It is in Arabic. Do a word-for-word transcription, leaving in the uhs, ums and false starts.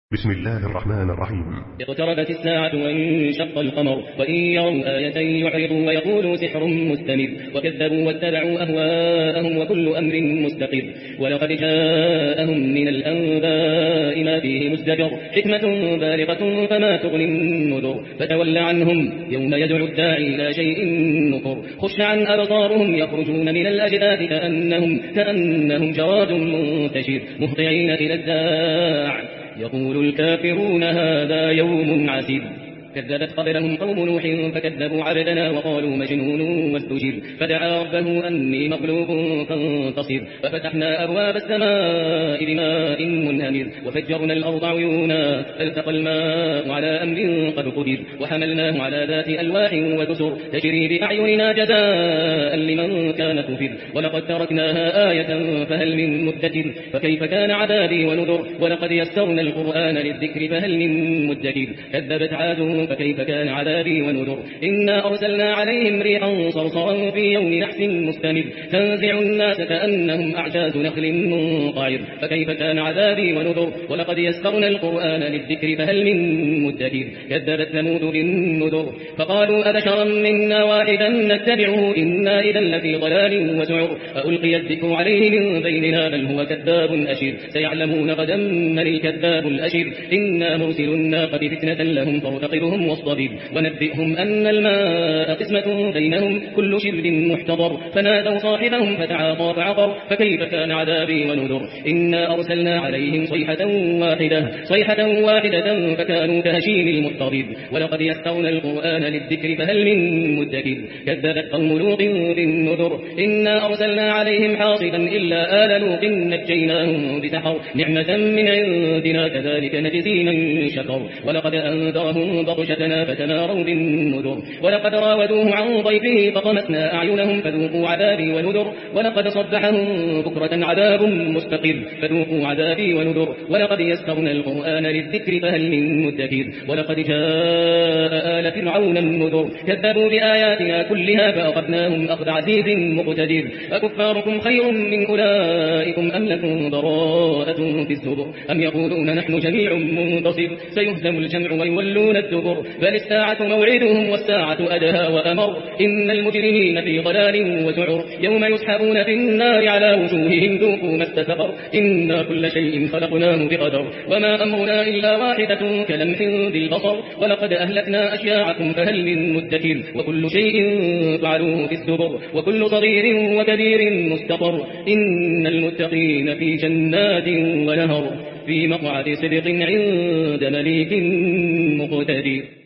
بسم الله الرحمن الرحيم. اقتربت الساعة وانشق القمر وإن يروا آية يعرضوا ويقولوا سحر مستمر وكذبوا واتبعوا أهواءهم وكل أمر مستقر ولقد جاءهم من الأنباء ما فيه مزدجر حكمة بالغة فما تغني النذر فتول عنهم يوم يدعو الداعي إلى شيء نكر خش عن أبصارهم يخرجون من الأجداث كأنهم, كأنهم جراد منتشر مهطعين إلى الداع يقول الكافرون هذا يوم عسير كذبت قبلهم قوم نوح فكذبوا عبدنا وقالوا مجنون وازدجر فدعا ربه أني مغلوب فانتصر ففتحنا أبواب السماء بماء منهمر وفجرنا الأرض عيونا فالتقى الماء على أمر قد قدر وحملناه على ذات ألواح وتسر تجري بأعيننا جزاء لمن كان كفر ولقد تركناها آية فهل من مدكر فكيف كان عذابي ونذر ولقد يسرنا القرآن للذكر فهل من مدكر كذبت عاد فكيف كان عذابي ونذر إنا أرسلنا عليهم ريحا صرصرا في يوم نحس مستمر تنزع الناس كأنهم أعجاز نخل منقعر فكيف كان عذابي ونذر ولقد يسرنا القرآن للذكر فهل من مدكر كذبت ثمود بالنذر فقالوا أبشرا منا واحدا نتبعه إنا إذا لفي ضلال وسعر ألقي الذكر عليه من بيننا بل هو كذاب أشر سيعلمون غدا من الكذاب الأشر إنا مرسل الناقة فتنة لهم فارتقبوا واصطبر ونبئهم أن الماء قسمة بينهم كل شرب محتضر فنادوا صاحبهم فتعاطى فعقر فكيف كان عذابي ونذر إنا أرسلنا عليهم صيحة واحدة صيحة واحدة فكانوا كهشيم المحتضر ولقد يسرنا القرآن للذكر فهل من مدكر كذبت قوم لوط بالنذر إنا أرسلنا عليهم حاصبا إلا آل لوط نجيناهم بسحر نعمة من عندنا كذلك نجزي من شكر ولقد أنذرهم بطشتنا فتماروا بالنذر ولقد راودوه عن ضيفه فطمسنا أعينهم فذوقوا عذابي ونذر ولقد صبحهم بكرة عذاب مستقر فذوقوا عذابي ونذر ولقد يسرنا القرآن للذكر فهل من مدكر ولقد جاء آل فرعون النذر كذبوا بآياتنا كلها فأخذناهم أخذ عزيز مقتدر أكفاركم خير من أولئكم أم لكم براءة في الزبر أم يقولون نحن جميع منتصر سيهزم الجمع ويولون الدبر بل الساعة موعدهم والساعة أدهى وأمر إن المجرمين في ضلال وسعر يوم يسحبون في النار على وجوههم ذوقوا ما استسقر إنا كل شيء خلقناه بقدر وما أمرنا إلا واحدة كلمح بالبصر ولقد أهلكنا أشياعكم فهل من مدكر وكل شيء فعلوه في الزبر وكل صغير وكبير مستقر إن المتقين في جنات ونهر في مقعد صدق عند مليك مقتدر.